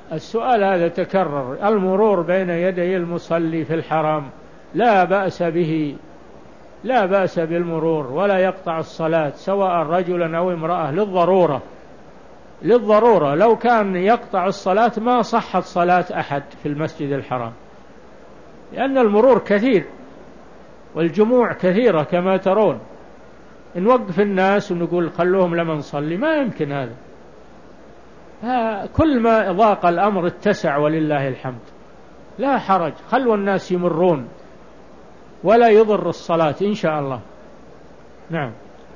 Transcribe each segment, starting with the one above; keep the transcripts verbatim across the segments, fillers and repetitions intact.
السؤال هذا تكرر: المرور بين يدي المصلي في الحرام لا بأس به، لا بأس بالمرور ولا يقطع الصلاة سواء رجلا أو امرأة للضرورة. للضرورة لو كان يقطع الصلاة ما صحت صلاة أحد في المسجد الحرام، لأن المرور كثير والجموع كثيرة كما ترون. نوقف الناس ونقول خلوهم لما نصلي، ما يمكن هذا. كل ما ضاق الأمر اتسع ولله الحمد، لا حرج، خلوا الناس يمرون ولا يضر الصلاة إن شاء الله. نعم.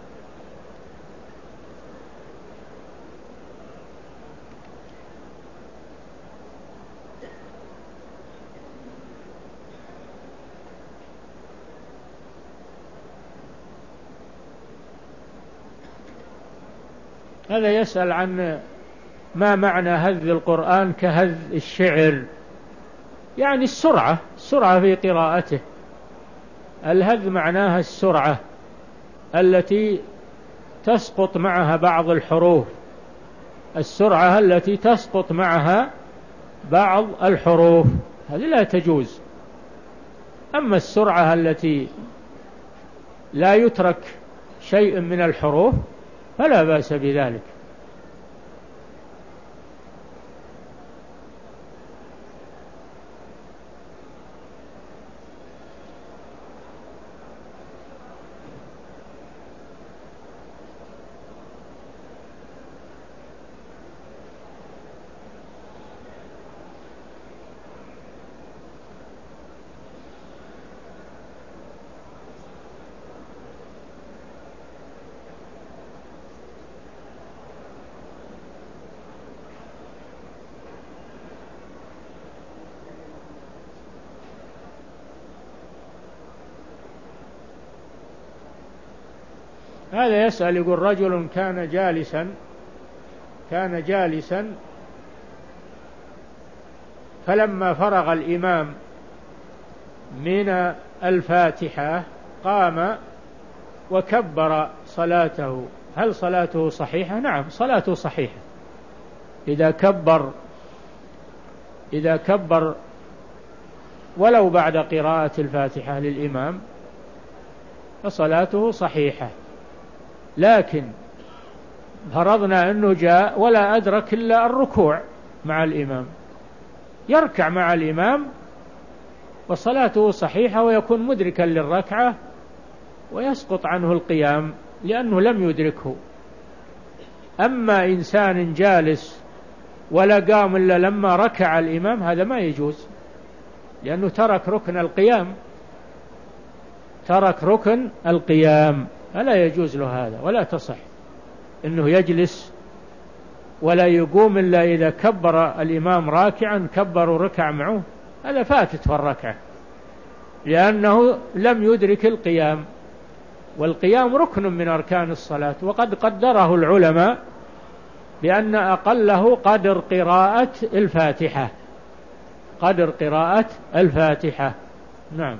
هذا يسأل عن ما معنى هذ القرآن كهذ الشعر، يعني السرعة، السرعة في قراءته. الهذ معناها السرعة التي تسقط معها بعض الحروف، السرعة التي تسقط معها بعض الحروف هذه لا تجوز. أما السرعة التي لا يترك شيء من الحروف فلا بأس بذلك. هذا يسأل يقول: رجل كان جالسا كان جالسا فلما فرغ الإمام من الفاتحة قام وكبر صلاته، هل صلاته صحيحة؟ نعم، صلاته صحيحة. إذا كبر إذا كبر ولو بعد قراءة الفاتحة للإمام فصلاته صحيحة. لكن فرضنا أنه جاء ولا أدرك إلا الركوع مع الإمام، يركع مع الإمام وصلاته صحيحة ويكون مدركا للركعة ويسقط عنه القيام لأنه لم يدركه. أما إنسان جالس ولا قام إلا لما ركع الإمام هذا ما يجوز، لأنه ترك ركن القيام، ترك ركن القيام، فلا يجوز له هذا، ولا تصح إنه يجلس ولا يقوم إلا إذا كبر الإمام راكعا كبر وركع معه، هذا فاتت في الركعة لأنه لم يدرك القيام، والقيام ركن من أركان الصلاة، وقد قدره العلماء بأن أقله قدر قراءة الفاتحة، قدر قراءة الفاتحة. نعم.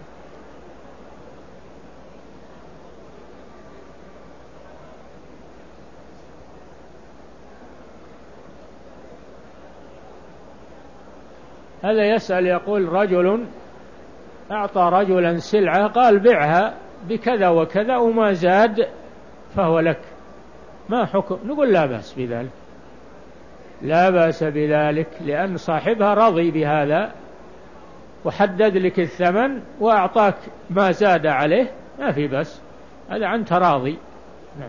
هذا يسأل يقول: رجل أعطى رجلا سلعة قال بعها بكذا وكذا وما زاد فهو لك، ما حكم؟ نقول لا بأس بذلك، لا بأس بذلك، لأن صاحبها رضي بهذا وحدد لك الثمن وأعطاك ما زاد عليه، ما في بأس، هذا عن تراضي. نعم.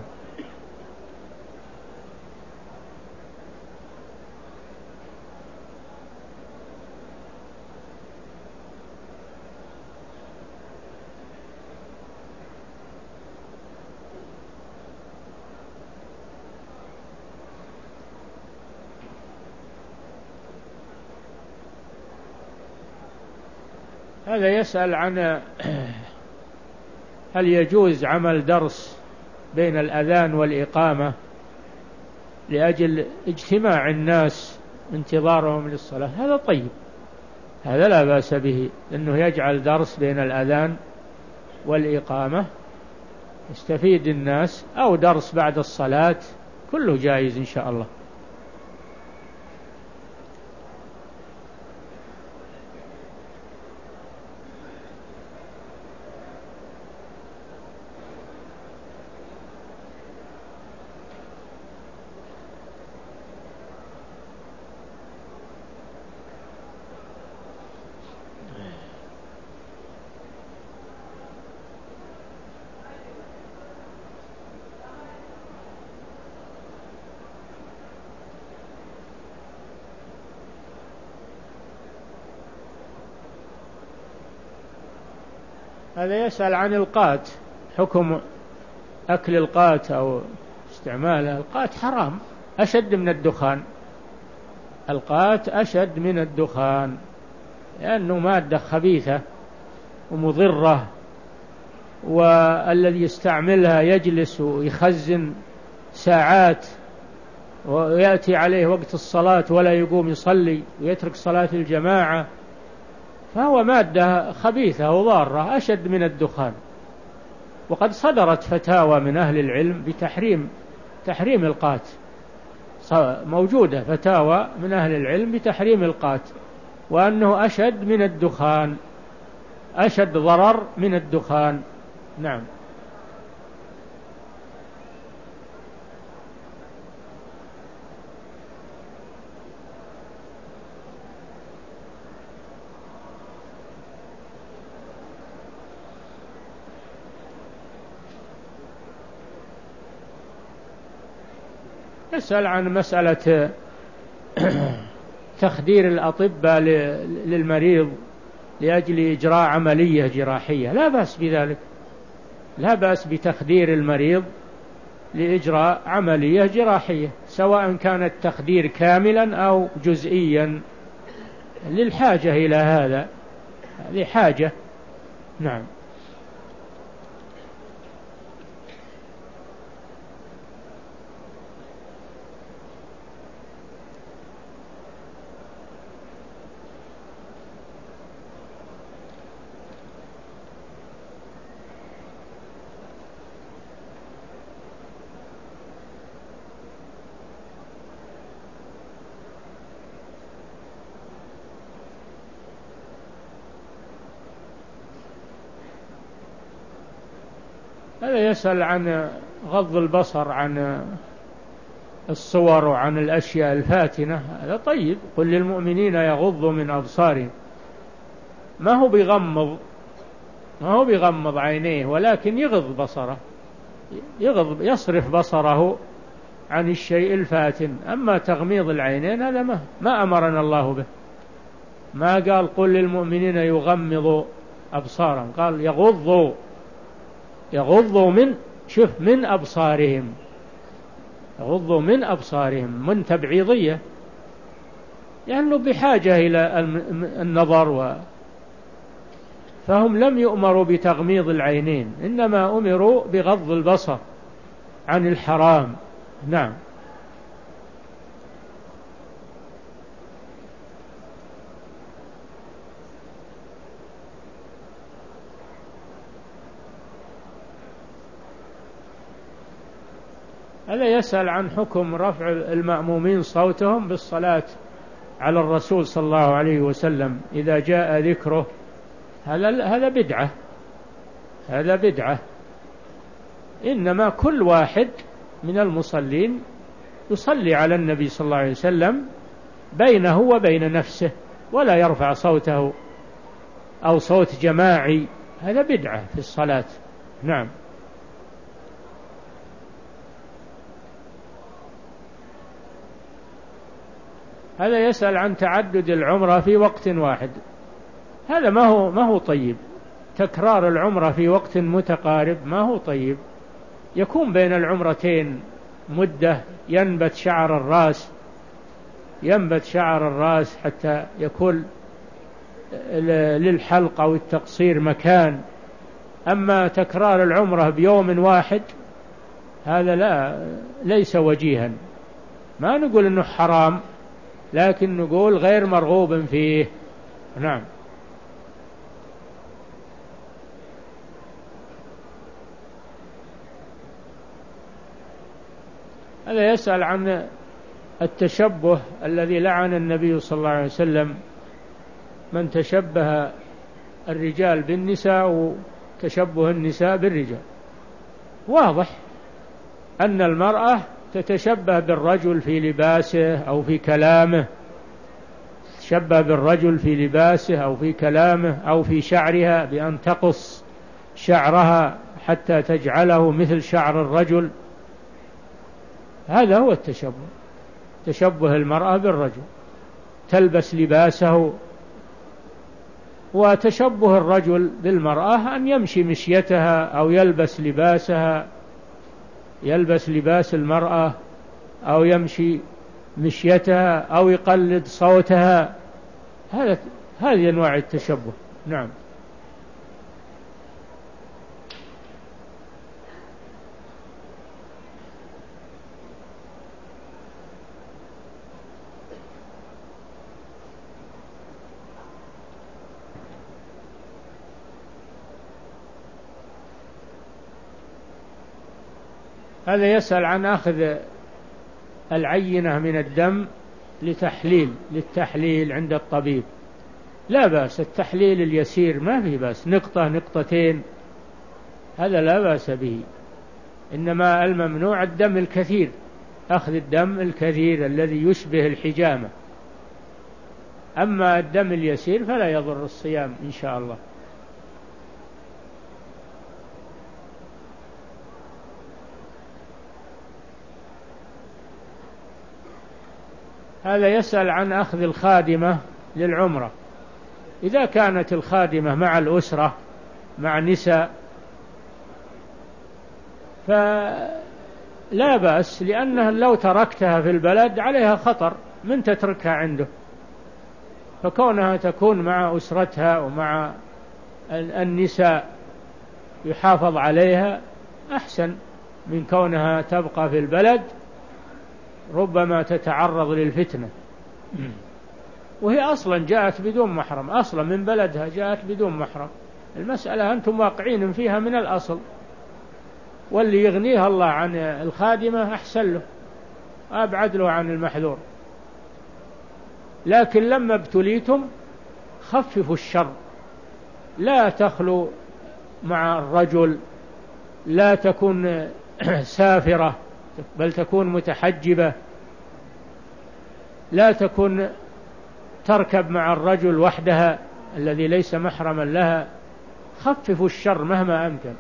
هذا يسأل عن هل يجوز عمل درس بين الأذان والإقامة لأجل اجتماع الناس انتظارهم للصلاة. هذا طيب، هذا لا بأس به، أنه يجعل درس بين الأذان والإقامة يستفيد الناس، أو درس بعد الصلاة، كله جائز إن شاء الله. هذا يسأل عن القات، حكم أكل القات أو استعماله. القات حرام أشد من الدخان، القات أشد من الدخان لأنه مادة خبيثة ومضرة، والذي يستعملها يجلس ويخزن ساعات ويأتي عليه وقت الصلاة ولا يقوم يصلي ويترك صلاة الجماعة، فهو مادة خبيثة وضارة أشد من الدخان. وقد صدرت فتاوى من أهل العلم بتحريم تحريم القات، موجودة فتاوى من أهل العلم بتحريم القات، وأنه أشد من الدخان، أشد ضرر من الدخان. نعم. يسأل عن مسألة تخدير الأطباء للمريض لأجل إجراء عملية جراحية. لا بأس بذلك، لا بأس بتخدير المريض لإجراء عملية جراحية، سواء كان التخدير كاملا أو جزئيا للحاجة إلى هذا، هذه حاجة. نعم. هذا يسأل عن غض البصر عن الصور وعن الأشياء الفاتنة. هذا طيب، قل للمؤمنين يغضوا من أبصارهم. ما هو بيغمض ما هو بيغمض عينيه، ولكن يغض بصره، يغض يصرف بصره عن الشيء الفاتن. أما تغميض العينين هذا ما, ما أمرنا الله به، ما قال قل للمؤمنين يغمضوا أبصارهم، قال يغضوا يغضوا من شوف من أبصارهم، يغضوا من أبصارهم، من تبعيضية، لأنه يعني بحاجة إلى النظر و... فهم لم يؤمروا بتغميض العينين، إنما أمروا بغض البصر عن الحرام. نعم. هذا يسأل عن حكم رفع المأمومين صوتهم بالصلاة على الرسول صلى الله عليه وسلم إذا جاء ذكره. هذا هذا بدعة، هذا بدعة. إنما كل واحد من المصلين يصلي على النبي صلى الله عليه وسلم بينه وبين نفسه، ولا يرفع صوته أو صوت جماعي، هذا بدعة في الصلاة. نعم. هذا يسأل عن تعدد العمرة في وقت واحد. هذا ما هو ما هو طيب، تكرار العمرة في وقت متقارب ما هو طيب. يكون بين العمرتين مدة ينبت شعر الرأس، ينبت شعر الرأس حتى يكون للحلق أو التقصير مكان. أما تكرار العمرة بيوم واحد هذا لا ليس وجيها. ما نقول إنه حرام، لكن نقول غير مرغوب فيه. نعم. هذا يسأل عن التشبه الذي لعن النبي صلى الله عليه وسلم من تشبه الرجال بالنساء وتشبه النساء بالرجال. واضح أن المرأة تتشبه بالرجل في لباسه أو في كلامه، تشبه بالرجل في لباسه أو في كلامه أو في شعرها بأن تقص شعرها حتى تجعله مثل شعر الرجل. هذا هو التشبه، تشبه المرأة بالرجل، تلبس لباسه وتشبه الرجل بالمرأة أن يمشي مشيتها أو يلبس لباسها، يلبس لباس المرأة أو يمشي مشيتها أو يقلد صوتها، هذا هذه أنواع التشبه. نعم. هذا يسأل عن أخذ العينة من الدم لتحليل للتحليل عند الطبيب. لا بأس، التحليل اليسير ما فيه بأس، نقطة نقطتين هذا لا بأس به، إنما الممنوع الدم الكثير، أخذ الدم الكثير الذي يشبه الحجامة. أما الدم اليسير فلا يضر الصيام إن شاء الله. هذا يسأل عن أخذ الخادمة للعمرة. إذا كانت الخادمة مع الأسرة مع نساء فلا بأس، لأنها لو تركتها في البلد عليها خطر من تتركها عنده، فكونها تكون مع أسرتها ومع النساء يحافظ عليها أحسن من كونها تبقى في البلد ربما تتعرض للفتنة. وهي أصلا جاءت بدون محرم، أصلا من بلدها جاءت بدون محرم. المسألة أنتم واقعين فيها من الأصل، واللي يغنيها الله عن الخادمة أحسن له، أبعد له عن المحذور. لكن لما ابتليتم خففوا الشر، لا تخلو مع الرجل، لا تكون سافرة بل تكون متحجبة، لا تكون تركب مع الرجل وحدها الذي ليس محرما لها. خففوا الشر مهما أمكن.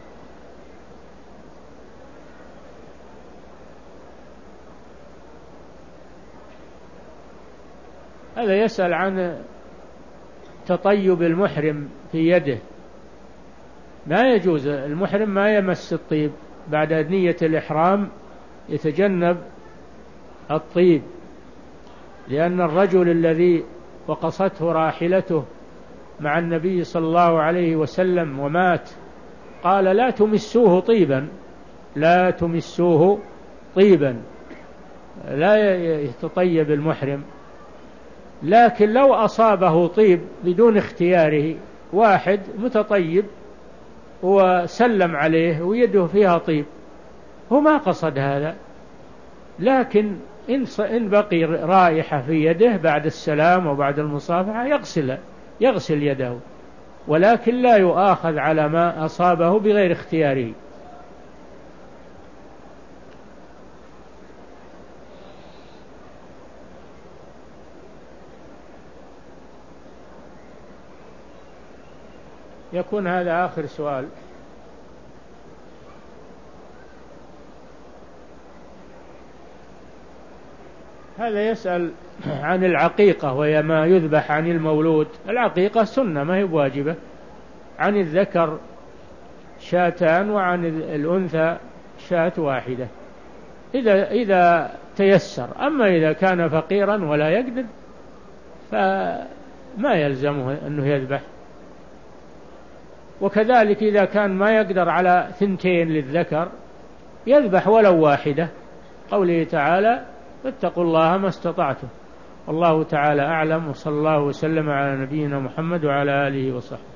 هذا يسأل عن تطيب المحرم في يده. ما يجوز، المحرم ما يمس الطيب بعد نية الإحرام، يتجنب الطيب، لأن الرجل الذي وقصته راحلته مع النبي صلى الله عليه وسلم ومات قال لا تمسوه طيبا، لا تمسوه طيبا، لا يتطيب المحرم. لكن لو أصابه طيب بدون اختياره، واحد متطيب وسلم عليه ويده فيها طيب، هو ما قصد هذا، لكن إن بقي رائحة في يده بعد السلام وبعد المصافحة يغسل يغسل يده، ولكن لا يؤاخذ على ما أصابه بغير اختياره. يكون هذا آخر سؤال. هذا يسأل عن العقيقة، وهي ما يذبح عن المولود. العقيقة سنة ما هي واجبة. عن الذكر شاتان وعن الأنثى شاة واحدة إذا إذا تيسر. أما إذا كان فقيرا ولا يقدر فما يلزمه أنه يذبح. وكذلك إذا كان ما يقدر على ثنتين للذكر يذبح ولو واحدة، قوله تعالى فاتقوا الله ما استطعتم. والله تعالى أعلم، وصلى الله وسلم على نبينا محمد وعلى آله وصحبه.